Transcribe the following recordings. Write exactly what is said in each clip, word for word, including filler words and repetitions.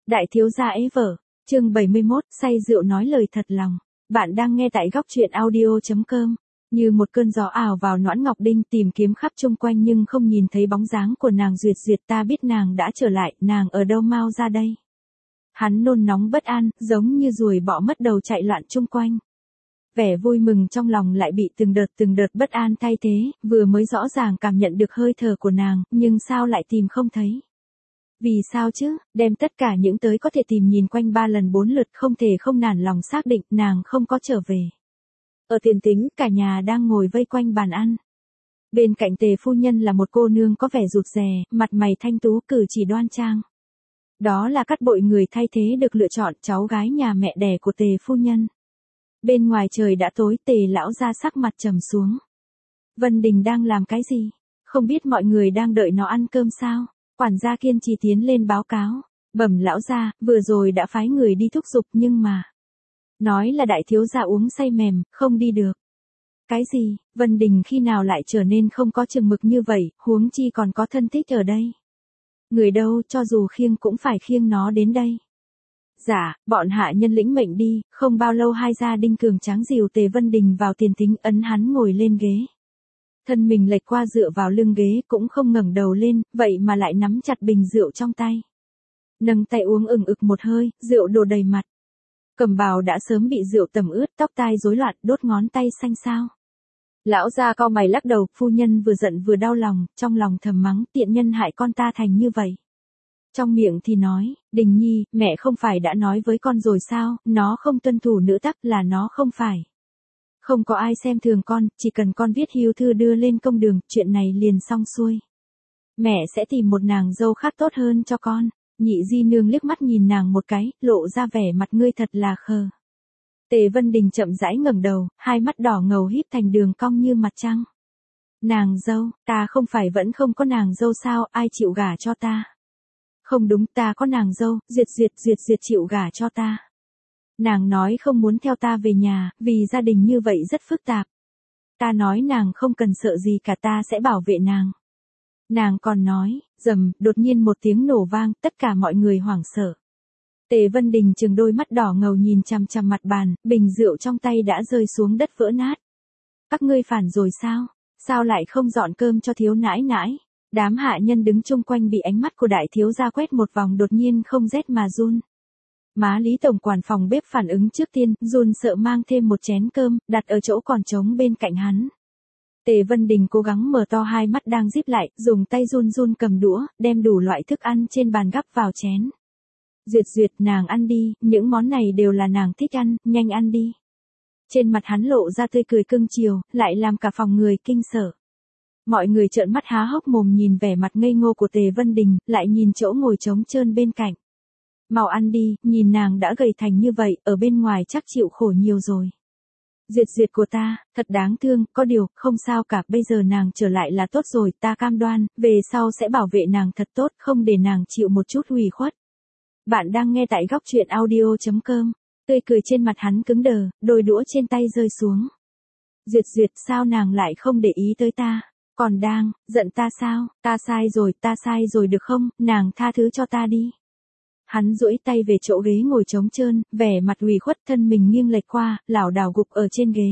Đại thiếu gia ế vợ, chương bảy mươi mốt, say rượu nói lời thật lòng. Bạn đang nghe tại góc truyện audio chấm com. Như một cơn gió ảo vào Noãn Ngọc Đinh, tìm kiếm khắp chung quanh nhưng không nhìn thấy bóng dáng của nàng. Duyệt Duyệt, ta biết nàng đã trở lại, nàng ở đâu mau ra đây. Hắn nôn nóng bất an, giống như ruồi bọ mất đầu chạy loạn chung quanh. Vẻ vui mừng trong lòng lại bị từng đợt từng đợt bất an thay thế, vừa mới rõ ràng cảm nhận được hơi thở của nàng, nhưng sao lại tìm không thấy. Vì sao chứ, đem tất cả những tới có thể tìm nhìn quanh ba lần bốn lượt, không thể không nản lòng xác định nàng không có trở về. Ở Tiền Tính, cả nhà đang ngồi vây quanh bàn ăn. Bên cạnh Tề phu nhân là một cô nương có vẻ rụt rè, mặt mày thanh tú, cử chỉ đoan trang. Đó là Cát Bội, người thay thế được lựa chọn, cháu gái nhà mẹ đẻ của Tề phu nhân. Bên ngoài trời đã tối, Tề lão ra sắc mặt trầm xuống. Vân Đình đang làm cái gì? Không biết mọi người đang đợi nó ăn cơm sao? Quản gia kiên trì tiến lên báo cáo. Bẩm lão gia, vừa rồi đã phái người đi thúc giục nhưng mà. Nói là đại thiếu gia uống say mềm, không đi được. Cái gì, Vân Đình khi nào lại trở nên không có chừng mực như vậy, huống chi còn có thân thích ở đây. Người đâu, cho dù khiêng cũng phải khiêng nó đến đây. Dạ, bọn hạ nhân lĩnh mệnh đi, không bao lâu hai gia Đinh cường tráng dìu Tề Vân Đình vào Tiền Tính, ấn hắn ngồi lên ghế. Thân mình lệch qua dựa vào lưng ghế, cũng không ngẩng đầu lên, vậy mà lại nắm chặt bình rượu trong tay. Nâng tay uống ừng ực một hơi, rượu đổ đầy mặt. Cẩm bào đã sớm bị rượu tẩm ướt, tóc tai rối loạn, đốt ngón tay xanh xao. Lão gia cau mày lắc đầu, phu nhân vừa giận vừa đau lòng, trong lòng thầm mắng, tiện nhân hại con ta thành như vậy. Trong miệng thì nói, Đình Nhi, mẹ không phải đã nói với con rồi sao, nó không tuân thủ nữ tắc là nó không phải. Không có ai xem thường con, chỉ cần con viết hưu thư đưa lên công đường, chuyện này liền xong xuôi. Mẹ sẽ tìm một nàng dâu khác tốt hơn cho con. Nhị di nương liếc mắt nhìn nàng một cái, lộ ra vẻ mặt ngươi thật là khờ. Tề Vân Đình chậm rãi ngẩng đầu, hai mắt đỏ ngầu híp thành đường cong như mặt trăng. Nàng dâu, ta không phải vẫn không có nàng dâu sao, ai chịu gả cho ta? Không đúng, ta có nàng dâu, Duyệt Duyệt Duyệt Duyệt chịu gả cho ta. Nàng nói không muốn theo ta về nhà, vì gia đình như vậy rất phức tạp. Ta nói nàng không cần sợ gì cả, ta sẽ bảo vệ nàng. Nàng còn nói, rầm, đột nhiên một tiếng nổ vang, tất cả mọi người hoảng sợ. Tề Vân Đình trừng đôi mắt đỏ ngầu nhìn chằm chằm mặt bàn, bình rượu trong tay đã rơi xuống đất vỡ nát. Các ngươi phản rồi sao? Sao lại không dọn cơm cho thiếu nãi nãi? Đám hạ nhân đứng chung quanh bị ánh mắt của đại thiếu gia quét một vòng, đột nhiên không rét mà run. Má Lý tổng quản phòng bếp phản ứng trước tiên, run sợ mang thêm một chén cơm, đặt ở chỗ còn trống bên cạnh hắn. Tề Vân Đình cố gắng mở to hai mắt đang díp lại, dùng tay run run cầm đũa, đem đủ loại thức ăn trên bàn gắp vào chén. Duyệt Duyệt, nàng ăn đi, những món này đều là nàng thích ăn, nhanh ăn đi. Trên mặt hắn lộ ra tươi cười cưng chiều, lại làm cả phòng người kinh sợ. Mọi người trợn mắt há hốc mồm nhìn vẻ mặt ngây ngô của Tề Vân Đình, lại nhìn chỗ ngồi trống trơn bên cạnh. Mau ăn đi, nhìn nàng đã gầy thành như vậy, ở bên ngoài chắc chịu khổ nhiều rồi. Duyệt Duyệt của ta, thật đáng thương, có điều, không sao cả, bây giờ nàng trở lại là tốt rồi, ta cam đoan, về sau sẽ bảo vệ nàng thật tốt, không để nàng chịu một chút ủy khuất. Bạn đang nghe tại góc truyện audio chấm com, tươi cười trên mặt hắn cứng đờ, đôi đũa trên tay rơi xuống. Duyệt Duyệt, sao nàng lại không để ý tới ta, còn đang, giận ta sao, ta sai rồi, ta sai rồi được không, nàng tha thứ cho ta đi. Hắn duỗi tay về chỗ ghế ngồi trống trơn, vẻ mặt ủy khuất, thân mình nghiêng lệch qua, lảo đảo gục ở trên ghế.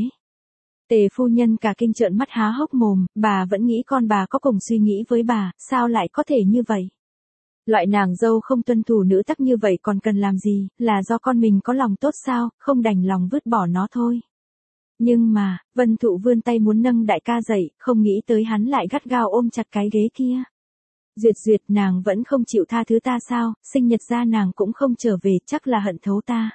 Tề phu nhân cả kinh trợn mắt há hốc mồm, bà vẫn nghĩ con bà có cùng suy nghĩ với bà, sao lại có thể như vậy? Loại nàng dâu không tuân thủ nữ tắc như vậy còn cần làm gì, là do con mình có lòng tốt sao, không đành lòng vứt bỏ nó thôi. Nhưng mà, Vân Thụ vươn tay muốn nâng đại ca dậy, không nghĩ tới hắn lại gắt gao ôm chặt cái ghế kia. Duyệt Duyệt, nàng vẫn không chịu tha thứ ta sao, sinh nhật ra nàng cũng không trở về, chắc là hận thấu ta.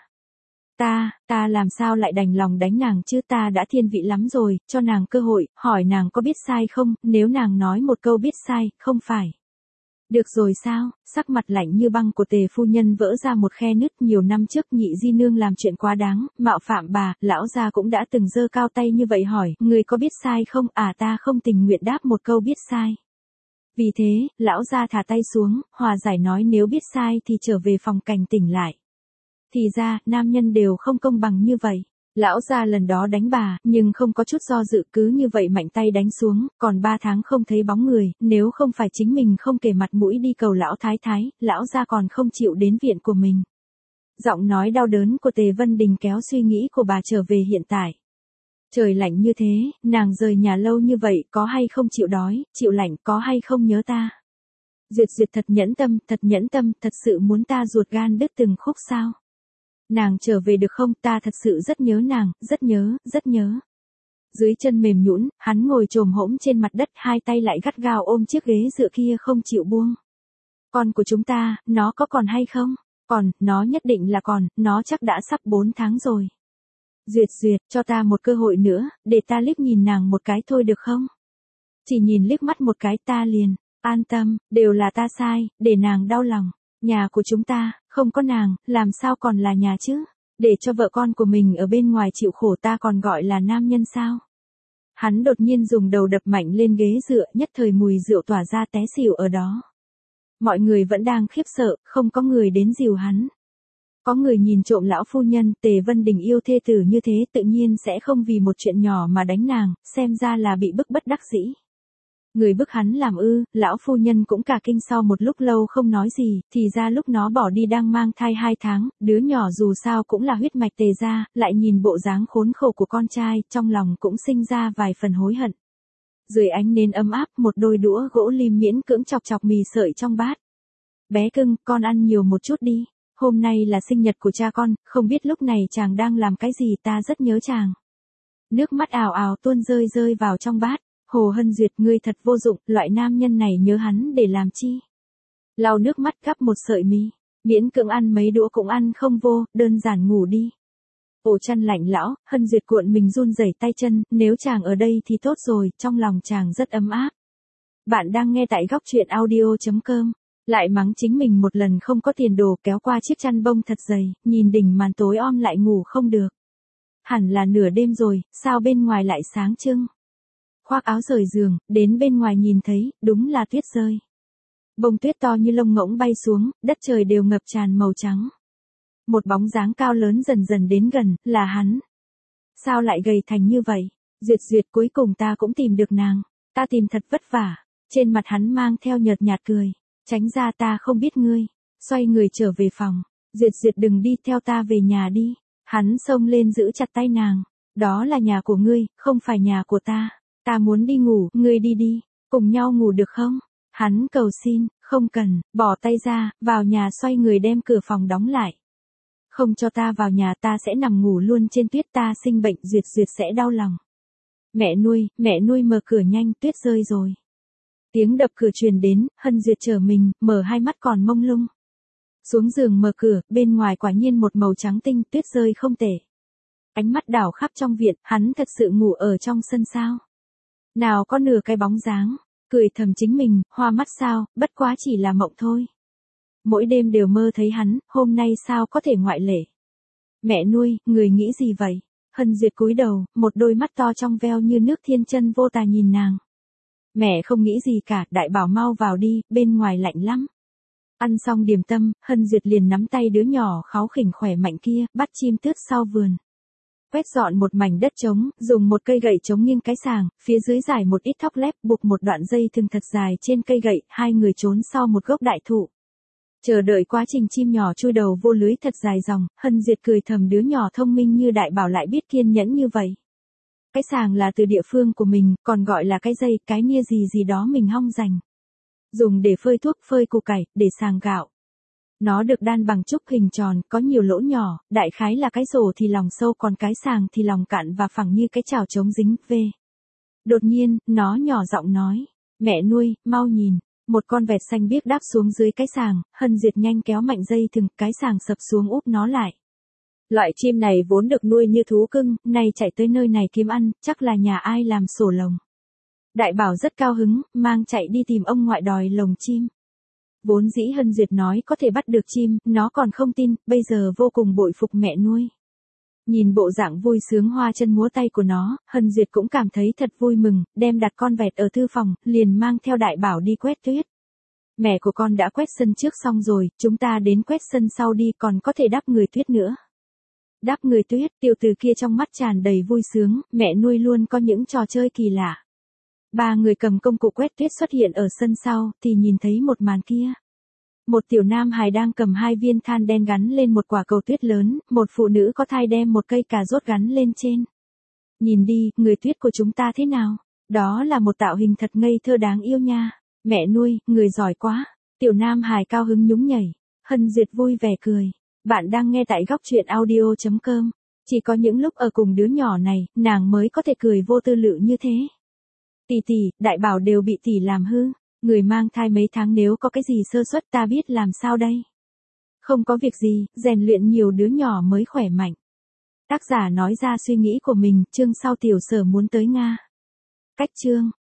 Ta, ta làm sao lại đành lòng đánh nàng chứ, ta đã thiên vị lắm rồi, cho nàng cơ hội, hỏi nàng có biết sai không, nếu nàng nói một câu biết sai, không phải. Được rồi sao, sắc mặt lạnh như băng của Tề phu nhân vỡ ra một khe nứt. Nhiều năm trước nhị di nương làm chuyện quá đáng, mạo phạm bà, lão gia cũng đã từng giơ cao tay như vậy hỏi, người có biết sai không, à ta không tình nguyện đáp một câu biết sai. Vì thế, lão gia thả tay xuống, hòa giải nói nếu biết sai thì trở về phòng cảnh tỉnh lại. Thì ra, nam nhân đều không công bằng như vậy. Lão gia lần đó đánh bà, nhưng không có chút do dự, cứ như vậy mạnh tay đánh xuống, còn ba tháng không thấy bóng người, nếu không phải chính mình không kể mặt mũi đi cầu lão thái thái, lão gia còn không chịu đến viện của mình. Giọng nói đau đớn của Tề Vân Đình kéo suy nghĩ của bà trở về hiện tại. Trời lạnh như thế, nàng rời nhà lâu như vậy, có hay không chịu đói, chịu lạnh, có hay không nhớ ta. Duyệt Duyệt thật nhẫn tâm, thật nhẫn tâm, thật sự muốn ta ruột gan đứt từng khúc sao. Nàng trở về được không, ta thật sự rất nhớ nàng, rất nhớ, rất nhớ. Dưới chân mềm nhũn, hắn ngồi chồm hỗn trên mặt đất, hai tay lại gắt gao ôm chiếc ghế dựa kia không chịu buông. Con của chúng ta, nó có còn hay không? Còn, nó nhất định là còn, nó chắc đã sắp bốn tháng rồi. Duyệt Duyệt, cho ta một cơ hội nữa, để ta liếc nhìn nàng một cái thôi được không? Chỉ nhìn liếc mắt một cái ta liền, an tâm, đều là ta sai, để nàng đau lòng. Nhà của chúng ta, không có nàng, làm sao còn là nhà chứ? Để cho vợ con của mình ở bên ngoài chịu khổ ta còn gọi là nam nhân sao? Hắn đột nhiên dùng đầu đập mạnh lên ghế dựa, nhất thời mùi rượu tỏa ra té xỉu ở đó. Mọi người vẫn đang khiếp sợ, không có người đến dìu hắn. Có người nhìn trộm lão phu nhân, Tề Vân Đình yêu thê tử như thế tự nhiên sẽ không vì một chuyện nhỏ mà đánh nàng, xem ra là bị bức bất đắc dĩ. Người bức hắn làm ư, lão phu nhân cũng cả kinh sau một lúc lâu không nói gì, thì ra lúc nó bỏ đi đang mang thai hai tháng, đứa nhỏ dù sao cũng là huyết mạch Tề gia, lại nhìn bộ dáng khốn khổ của con trai, trong lòng cũng sinh ra vài phần hối hận. Dưới ánh nến ấm áp, một đôi đũa gỗ lim miễn cưỡng chọc chọc mì sợi trong bát. Bé cưng, con ăn nhiều một chút đi, hôm nay là sinh nhật của cha con, không biết lúc này chàng đang làm cái gì, ta rất nhớ chàng. Nước mắt ào ào tuôn rơi rơi vào trong bát. Hồ Hân Duyệt, ngươi thật vô dụng, loại nam nhân này nhớ hắn để làm chi? Lau nước mắt gắp một sợi mì, miễn cưỡng ăn mấy đũa cũng ăn không vô, đơn giản ngủ đi. Ổ chăn lạnh lão, Hân Duyệt cuộn mình run rẩy tay chân, nếu chàng ở đây thì tốt rồi, trong lòng chàng rất ấm áp. Bạn đang nghe tại góc truyện audio chấm com. Lại mắng chính mình một lần không có tiền đồ, kéo qua chiếc chăn bông thật dày, nhìn đỉnh màn tối om lại ngủ không được. Hẳn là nửa đêm rồi, sao bên ngoài lại sáng trưng? Khoác áo rời giường, đến bên ngoài nhìn thấy, đúng là tuyết rơi. Bông tuyết to như lông ngỗng bay xuống, đất trời đều ngập tràn màu trắng. Một bóng dáng cao lớn dần dần đến gần, là hắn. Sao lại gầy thành như vậy? Duyệt Duyệt, cuối cùng ta cũng tìm được nàng. Ta tìm thật vất vả. Trên mặt hắn mang theo nhợt nhạt cười. Tránh ra, ta không biết ngươi. Xoay người trở về phòng. Duyệt Duyệt, đừng đi, theo ta về nhà đi. Hắn xông lên giữ chặt tay nàng. Đó là nhà của ngươi, không phải nhà của ta. Ta muốn đi ngủ, ngươi đi đi, cùng nhau ngủ được không? Hắn cầu xin, không cần, bỏ tay ra, vào nhà, xoay người đem cửa phòng đóng lại. Không cho ta vào nhà, ta sẽ nằm ngủ luôn trên tuyết, ta sinh bệnh, Duyệt Duyệt sẽ đau lòng. Mẹ nuôi, mẹ nuôi mở cửa nhanh, tuyết rơi rồi. Tiếng đập cửa truyền đến, Hân Duyệt trở mình, mở hai mắt còn mông lung. Xuống giường mở cửa, bên ngoài quả nhiên một màu trắng tinh, tuyết rơi không tệ. Ánh mắt đảo khắp trong viện, hắn thật sự ngủ ở trong sân sao? Nào có nửa cái bóng dáng, cười thầm chính mình, hoa mắt sao, bất quá chỉ là mộng thôi. Mỗi đêm đều mơ thấy hắn, hôm nay sao có thể ngoại lệ. Mẹ nuôi, người nghĩ gì vậy? Hân Duyệt cúi đầu, một đôi mắt to trong veo như nước thiên chân vô tà nhìn nàng. Mẹ không nghĩ gì cả, đại bảo mau vào đi, bên ngoài lạnh lắm. Ăn xong điểm tâm, Hân Duyệt liền nắm tay đứa nhỏ kháu khỉnh khỏe mạnh kia, bắt chim tước sau vườn. Quét dọn một mảnh đất trống, dùng một cây gậy chống nghiêng cái sàng, phía dưới giải một ít thóc lép, buộc một đoạn dây thừng thật dài trên cây gậy, hai người trốn sau một gốc đại thụ. Chờ đợi quá trình chim nhỏ chui đầu vô lưới thật dài dòng, Hân Duyệt cười thầm, đứa nhỏ thông minh như đại bảo lại biết kiên nhẫn như vậy. Cái sàng là từ địa phương của mình, còn gọi là cái dây, cái nia gì gì đó mình hong dành. Dùng để phơi thuốc, phơi củ cải, để sàng gạo. Nó được đan bằng trúc hình tròn, có nhiều lỗ nhỏ, đại khái là cái rổ thì lòng sâu, còn cái sàng thì lòng cạn và phẳng như cái chảo chống dính, về. Đột nhiên, nó nhỏ giọng nói, mẹ nuôi, mau nhìn, một con vẹt xanh biếc đáp xuống dưới cái sàng, Hân Duyệt nhanh kéo mạnh dây thừng, cái sàng sập xuống úp nó lại. Loại chim này vốn được nuôi như thú cưng, nay chạy tới nơi này kiếm ăn, chắc là nhà ai làm sổ lồng. Đại bảo rất cao hứng, mang chạy đi tìm ông ngoại đòi lồng chim. Vốn dĩ Hân Duyệt nói có thể bắt được chim, nó còn không tin, bây giờ vô cùng bội phục mẹ nuôi. Nhìn bộ dạng vui sướng hoa chân múa tay của nó, Hân Duyệt cũng cảm thấy thật vui mừng, đem đặt con vẹt ở thư phòng, liền mang theo đại bảo đi quét tuyết. Mẹ của con đã quét sân trước xong rồi, chúng ta đến quét sân sau đi, còn có thể đắp người tuyết nữa. Đáp người Tuyết, tiểu tử kia trong mắt tràn đầy vui sướng, mẹ nuôi luôn có những trò chơi kỳ lạ. Ba người cầm công cụ quét tuyết xuất hiện ở sân sau, thì nhìn thấy một màn kia. Một tiểu nam hài đang cầm hai viên than đen gắn lên một quả cầu tuyết lớn, một phụ nữ có thai đem một cây cà rốt gắn lên trên. Nhìn đi, người Tuyết của chúng ta thế nào? Đó là một tạo hình thật ngây thơ đáng yêu nha. Mẹ nuôi, người giỏi quá. Tiểu nam hài cao hứng nhún nhảy. Hân Duyệt vui vẻ cười. Bạn đang nghe tại góc truyện audio chấm com. Chỉ có những lúc ở cùng đứa nhỏ này, nàng mới có thể cười vô tư lự như thế. Tỷ tỷ, đại bảo đều bị tỷ làm hư. Người mang thai mấy tháng nếu có cái gì sơ suất ta biết làm sao đây. Không có việc gì, rèn luyện nhiều đứa nhỏ mới khỏe mạnh. Tác giả nói ra suy nghĩ của mình, chương sau tiểu sở muốn tới Nga. Cách chương.